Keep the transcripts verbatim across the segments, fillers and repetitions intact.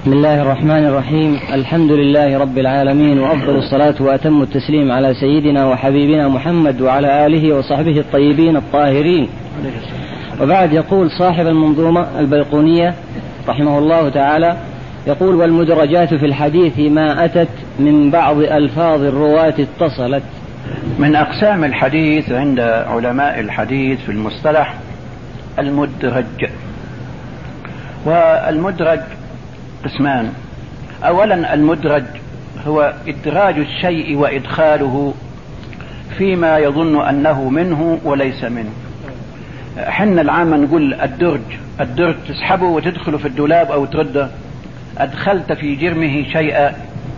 بسم الله الرحمن الرحيم. الحمد لله رب العالمين، وأفضل الصلاة وأتم التسليم على سيدنا وحبيبنا محمد وعلى آله وصحبه الطيبين الطاهرين. وبعد، يقول صاحب المنظومة البيقونية رحمه الله تعالى، يقول: والمدرجات في الحديث ما أتت من بعض ألفاظ الرواة اتصلت. من أقسام الحديث عند علماء الحديث في المصطلح المدرج. والمدرج قسمان: أولا المدرج هو إدراج الشيء وإدخاله فيما يظن أنه منه وليس منه. حنا العامة نقول الدرج، الدرج تسحبه وتدخله في الدولاب أو ترده، أدخلت في جرمه شيئا.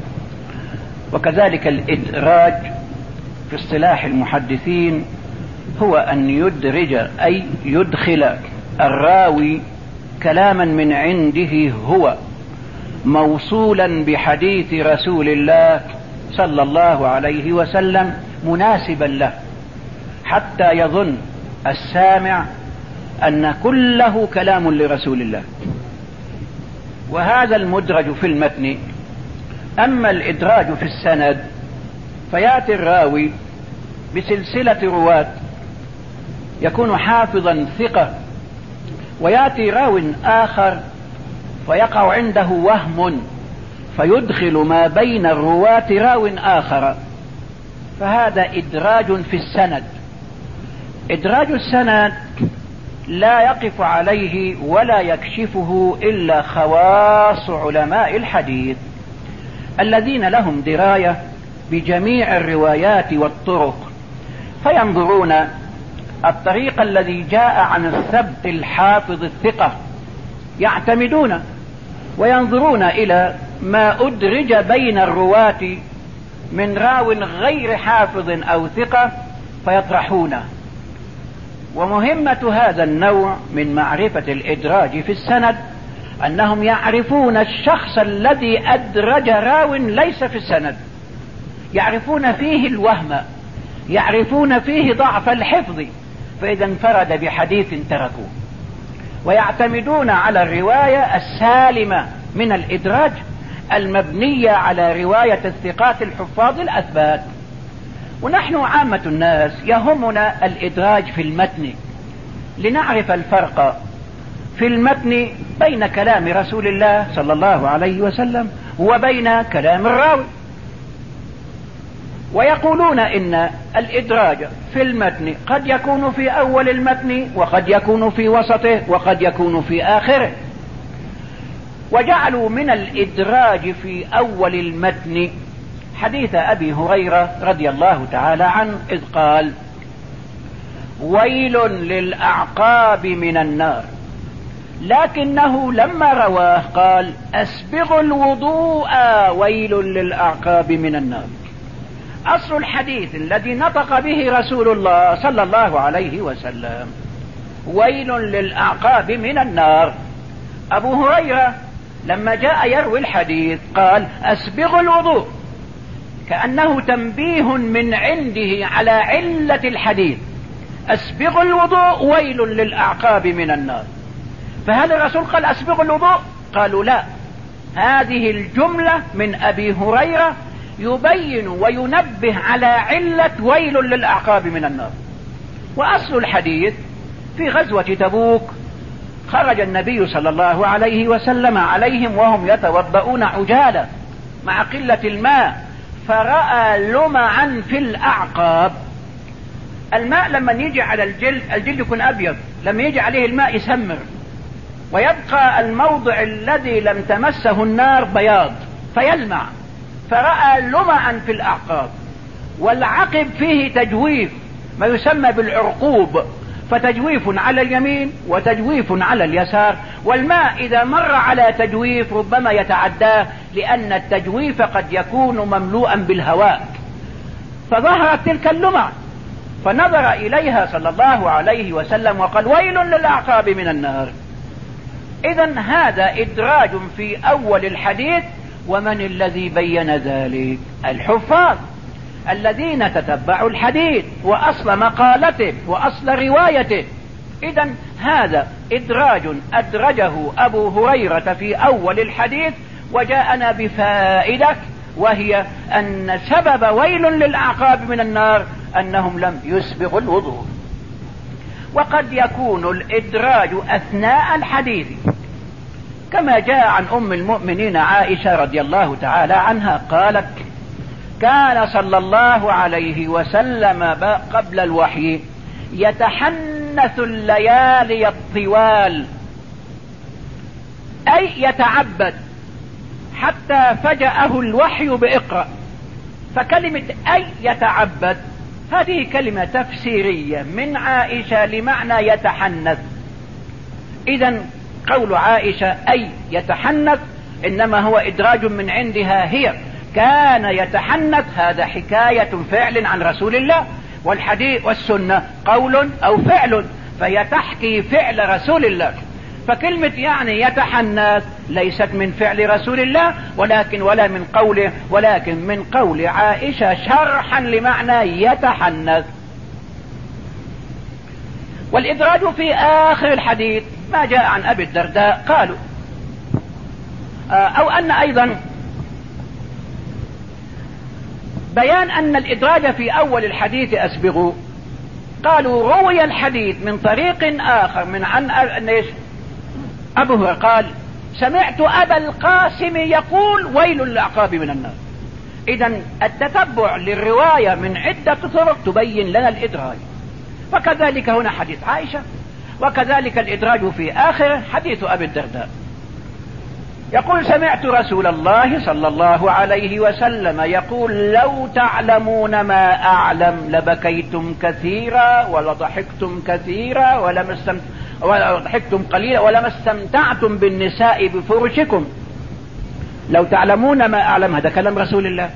وكذلك الإدراج في اصطلاح المحدثين هو أن يدرج أي يدخل الراوي كلاما من عنده هو موصولا بحديث رسول الله صلى الله عليه وسلم مناسبا له، حتى يظن السامع أن كله كلام لرسول الله. وهذا المدرج في المتن. أما الإدراج في السند فيأتي الراوي بسلسلة رواة يكون حافظا ثقة، ويأتي راو آخر فيقع عنده وهم فيدخل ما بين الرواة راو آخر، فهذا إدراج في السند. إدراج السند لا يقف عليه ولا يكشفه إلا خواص علماء الحديث الذين لهم دراية بجميع الروايات والطرق، فينظرون الطريق الذي جاء عن الثبت الحافظ الثقة يعتمدون، وينظرون إلى ما أدرج بين الرواة من راو غير حافظ أو ثقة فيطرحونه. ومهمة هذا النوع من معرفة الإدراج في السند أنهم يعرفون الشخص الذي أدرج راو ليس في السند، يعرفون فيه الوهم، يعرفون فيه ضعف الحفظ، فإذا انفرد بحديث تركوه. ويعتمدون على الرواية السالمة من الإدراج المبنية على رواية الثقات الحفاظ الأثبات. ونحن عامة الناس يهمنا الإدراج في المتن لنعرف الفرق في المتن بين كلام رسول الله صلى الله عليه وسلم وبين كلام الراوي. ويقولون إن الإدراج في المتن قد يكون في أول المتن، وقد يكون في وسطه، وقد يكون في آخره. وجعلوا من الإدراج في أول المتن حديث أبي هريرة رضي الله تعالى عنه إذ قال: ويل للأعقاب من النار، لكنه لما رواه قال: أسبغ الوضوء ويل للأعقاب من النار. أصل الحديث الذي نطق به رسول الله صلى الله عليه وسلم ويل للأعقاب من النار. أبو هريرة لما جاء يروي الحديث قال: أسبغ الوضوء، كأنه تنبيه من عنده على علة الحديث. أسبغ الوضوء ويل للأعقاب من النار. فهل الرسول قال أسبغ الوضوء؟ قالوا لا، هذه الجملة من أبي هريرة يبين وينبه على علة ويل للأعقاب من النار. وأصل الحديث في غزوة تبوك خرج النبي صلى الله عليه وسلم عليهم وهم يتوضؤون عجالة مع قلة الماء، فرأى لمعا في الأعقاب. الماء لما يجي على الجلد، الجلد يكون أبيض، لما يجي عليه الماء يسمر، ويبقى الموضع الذي لم تمسه النار بياض فيلمع. فرأى لمعا في الأعقاب، والعقب فيه تجويف ما يسمى بالعرقوب، فتجويف على اليمين وتجويف على اليسار، والماء إذا مر على تجويف ربما يتعداه، لأن التجويف قد يكون مملوءا بالهواء. فظهرت تلك اللمع، فنظر إليها صلى الله عليه وسلم وقال: ويل للأعقاب من النار. إذن هذا إدراج في أول الحديث. ومن الذي بين ذلك؟ الحفاظ الذين تتبعوا الحديث وأصل مقالته وأصل روايته. إذن هذا إدراج أدرجه أبو هريرة في أول الحديث، وجاءنا بفائدة، وهي أن سبب ويل للأعقاب من النار أنهم لم يسبغوا الوضوء. وقد يكون الإدراج أثناء الحديث، كما جاء عن أم المؤمنين عائشة رضي الله تعالى عنها قالت: كان صلى الله عليه وسلم قبل الوحي يتحنث الليالي الطوال، أي يتعبد حتى فجأه الوحي بإقرأ. فكلمة أي يتعبد هذه كلمة تفسيرية من عائشة لمعنى يتحنث. إذن قول عائشة أي يتحنث إنما هو إدراج من عندها هي، كان يتحنث هذا حكاية فعل عن رسول الله، والحديث والسنة قول أو فعل، فهي تحكي فعل رسول الله. فكلمة يعني يتحنث ليست من فعل رسول الله ولكن ولا من قوله، ولكن من قول عائشة شرحا لمعنى يتحنث. والإدراج في آخر الحديث ما جاء عن أبي الدرداء قالوا، أو أن أيضا بيان أن الإدراج في أول الحديث أسبغوا، قالوا روي الحديث من طريق آخر من عن أبو هريرة قال: سمعت أبا القاسم يقول: ويل للأعقاب من النار. إذن التتبع للرواية من عدة طرق تبين لنا الإدراج. وكذلك هنا حديث عائشة، وكذلك الإدراج في آخر حديث أبي الدرداء. يقول: سمعت رسول الله صلى الله عليه وسلم يقول: لو تعلمون ما أعلم لبكيتم كثيرا ولضحكتم كثيرا ولما استمت... وضحكتم قليلا ولما استمتعتم بالنساء بفرشكم. لو تعلمون ما أعلم هذا كلام رسول الله.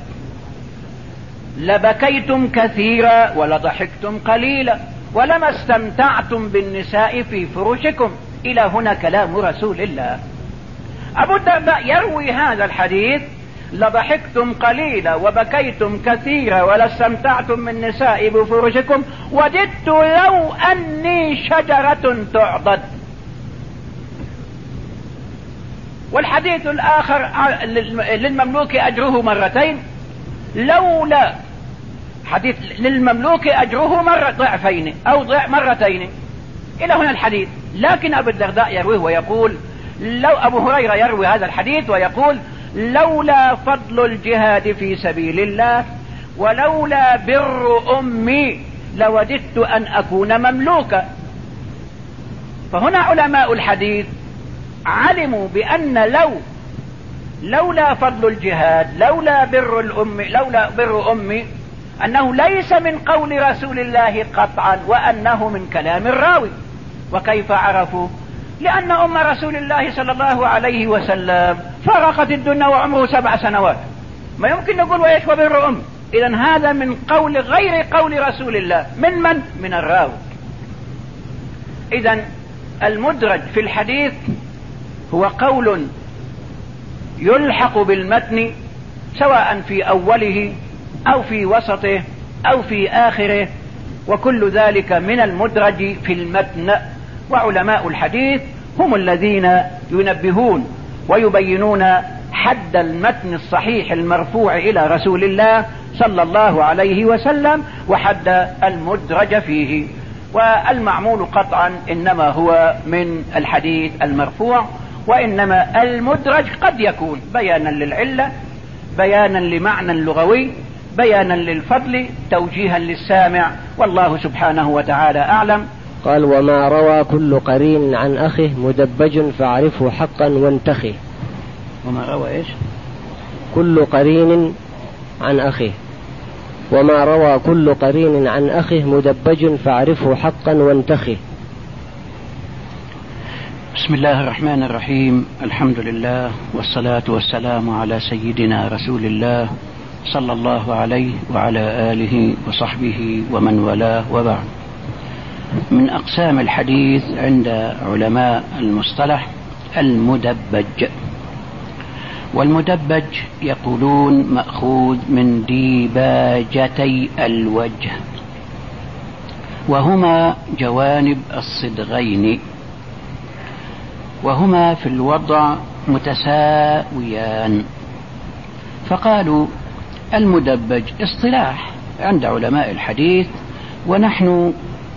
لبكيتم كثيرا ولضحكتم قليلا ولما استمتعتم بالنساء في فرشكم. إلى هنا كلام رسول الله. أبو الدرداء يروي هذا الحديث: لضحكتم قليلا وبكيتم كثيرا ولا استمتعتم من النساء بفرشكم، وددت لو أني شجرة تعضد. والحديث الآخر للمملوك أجره مرتين، لولا حديث للمملوك أجره مرة ضعفين أو ضعف مرتين. إلى هنا الحديث. لكن أبو الدرداء يرويه ويقول، لو أبو هريرة يروي هذا الحديث ويقول: لولا فضل الجهاد في سبيل الله ولولا بر أمي لوددت أن أكون مملوكا. فهنا علماء الحديث علموا بأن لو لولا فضل الجهاد لولا بر الأم لولا بر أمي أنه ليس من قول رسول الله قطعا، وأنه من كلام الراوي. وكيف عرفوا؟ لأن أم رسول الله صلى الله عليه وسلم فرقت الدنيا وعمره سبع سنوات، ما يمكن نقول ويش وبر أم. إذن هذا من قول غير قول رسول الله. من من؟ من الراوي. إذن المدرج في الحديث هو قول يلحق بالمتن سواء في أوله أو في وسطه أو في آخره، وكل ذلك من المدرج في المتن. وعلماء الحديث هم الذين ينبهون ويبينون حد المتن الصحيح المرفوع إلى رسول الله صلى الله عليه وسلم وحد المدرج فيه. والمعمول قطعا إنما هو من الحديث المرفوع، وإنما المدرج قد يكون بيانا للعلة، بيانا لمعنى لغوي، بيانا للفضل، توجيها للسامع، والله سبحانه وتعالى أعلم. قال: وما روى كل قرين عن أخه مدبج فاعرفه حقا وانتخه. وما روى إيش؟ كل قرين عن أخه. وما روى كل قرين عن أخه مدبج فاعرفه حقا وانتخه. بسم الله الرحمن الرحيم. الحمد لله والصلاة والسلام على سيدنا رسول الله صلى الله عليه وعلى آله وصحبه ومن والاه، وبعد. من أقسام الحديث عند علماء المصطلح المدبج. والمدبج يقولون مأخوذ من ديباجتي الوجه، وهما جوانب الصدغين، وهما في الوضع متساويان. فقالوا المدبج اصطلاح عند علماء الحديث، ونحن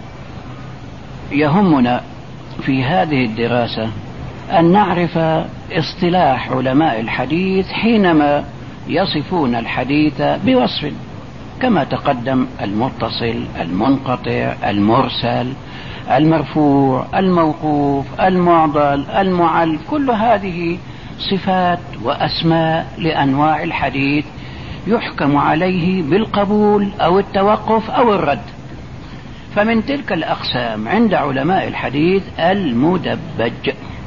يهمنا في هذه الدراسة أن نعرف اصطلاح علماء الحديث حينما يصفون الحديث بوصف، كما تقدم: المتصل، المنقطع، المرسل، المرفوع، الموقوف، المعضل، المعل. كل هذه صفات وأسماء لأنواع الحديث يحكم عليه بالقبول أو التوقف أو الرد. فمن تلك الأقسام عند علماء الحديث المدبج.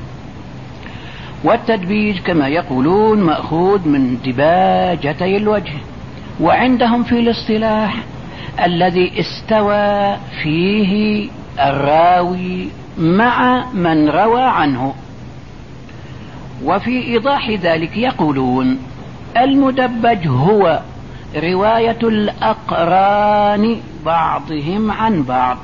والتدبيج كما يقولون مأخوذ من دباجتي الوجه، وعندهم في الاصطلاح الذي استوى فيه الراوي مع من روى عنه. وفي إيضاح ذلك يقولون المدبج هو رواية الأقران بعضهم عن بعض.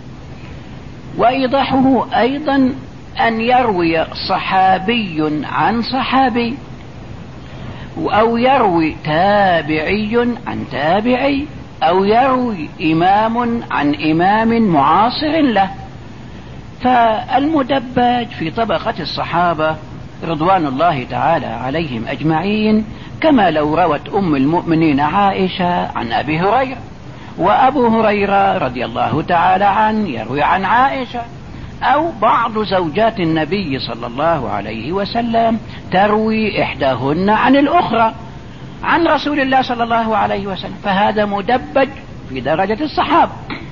وإيضاحه أيضا أن يروي صحابي عن صحابي، أو يروي تابعي عن تابعي، أو يروي إمام عن إمام معاصر له. فالمدبج في طبقة الصحابة رضوان الله تعالى عليهم أجمعين، كما لو روت أم المؤمنين عائشة عن أبي هريرة، وأبو هريرة رضي الله تعالى عنه يروي عن عائشة، أو بعض زوجات النبي صلى الله عليه وسلم تروي إحداهن عن الأخرى عن رسول الله صلى الله عليه وسلم. فهذا مدبج في درجة الصحابة.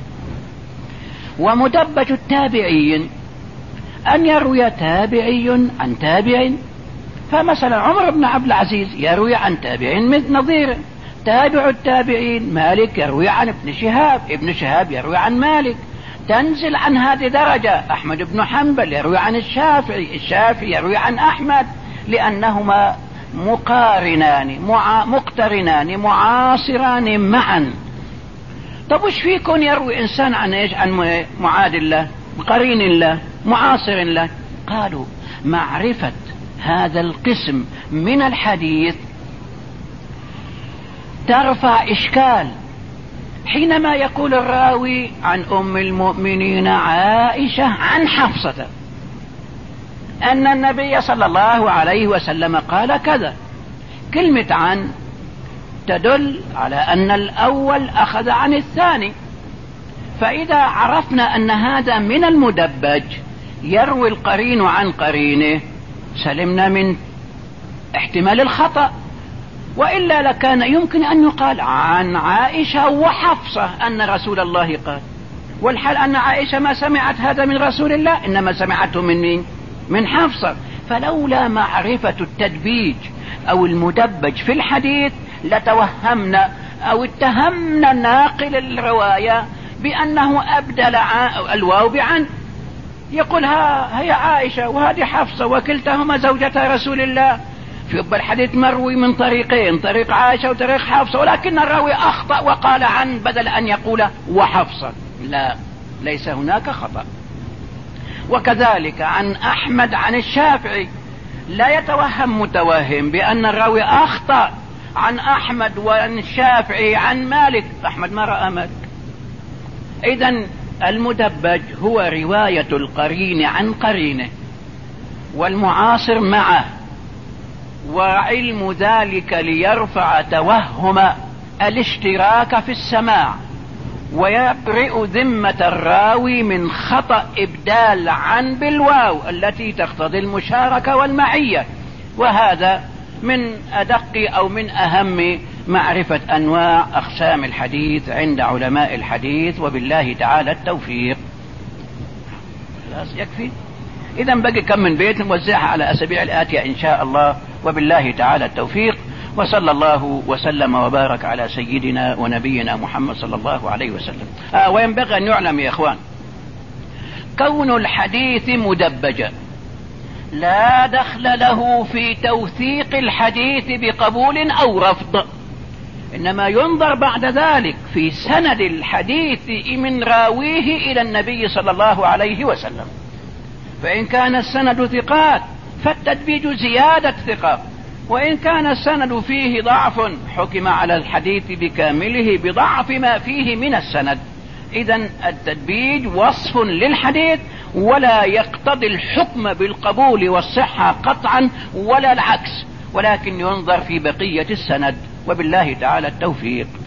ومدبج التابعين أن يروي تابعي عن تابع، فمثلا عمر بن عبد العزيز يروي عن تابع مثل نظيره. تابع التابعين مالك يروي عن ابن شهاب، ابن شهاب يروي عن مالك. تنزل عن هذه درجة أحمد بن حنبل يروي عن الشافعي، الشافعي يروي عن أحمد، لأنهما مقارنان مع مقترنان معاصران معا. طب وش فيكم يروي إنسان عن إيش؟ عن معادل له، قرين له، معاصر له. قالوا معرفة هذا القسم من الحديث ترفع إشكال حينما يقول الراوي عن أم المؤمنين عائشة عن حفصة أن النبي صلى الله عليه وسلم قال كذا. كلمة عن تدل على أن الأول أخذ عن الثاني. فإذا عرفنا أن هذا من المدبج يروي القرين عن قرينه سلمنا من احتمال الخطأ، وإلا لكان يمكن أن يقال عن عائشة وحفصة أن رسول الله قال، والحال أن عائشة ما سمعت هذا من رسول الله، إنما سمعته من مين؟ من حفصة. فلولا معرفة التدبيج أو المدبج في الحديث لتوهمنا أو اتهمنا ناقل الرواية بأنه أبدل الواو بعن، يقول ها هي عائشة وهذه حفصة وكلتهما زوجتا رسول الله، في الحديث مروي من طريقين، طريق عائشة وطريق حفصة، ولكن الراوي أخطأ وقال عن بدل أن يقول وحفصة. لا، ليس هناك خطأ. وكذلك عن أحمد عن الشافعي لا يتوهم متوهم بأن الراوي أخطأ عن أحمد وعن الشافعي عن مالك، أحمد ما رأى مالك. إذن المدبج هو رواية القرين عن قرينه والمعاصر معه، وعلم ذلك ليرفع توهم الاشتراك في السماع ويبرئ ذمة الراوي من خطأ إبدال عن بالواو التي تقتضي المشاركة والمعية. وهذا من أدق أو من أهم معرفة أنواع أقسام الحديث عند علماء الحديث، وبالله تعالى التوفيق. خلاص يكفي. إذا بقي كم من بيت نوزعها على أسابيع الآتية إن شاء الله، وبالله تعالى التوفيق. وصلى الله وسلم وبارك على سيدنا ونبينا محمد صلى الله عليه وسلم. آه وينبغي أن يعلم يا إخوان كون الحديث مدبجا لا دخل له في توثيق الحديث بقبول أو رفض، إنما ينظر بعد ذلك في سند الحديث من راويه إلى النبي صلى الله عليه وسلم. فإن كان السند ثقات فالتدبيج زيادة ثقة، وإن كان السند فيه ضعف حكم على الحديث بكامله بضعف ما فيه من السند. إذن التدبيج وصف للحديث ولا يقتضي الحكم بالقبول والصحة قطعا ولا العكس، ولكن ينظر في بقية السند، وبالله تعالى التوفيق.